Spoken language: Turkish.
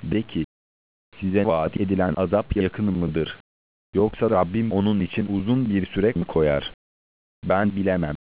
De ki, size vaat edilen azap yakın mıdır? Yoksa Rabbim onun için uzun bir süre mi koyar? Ben bilemem.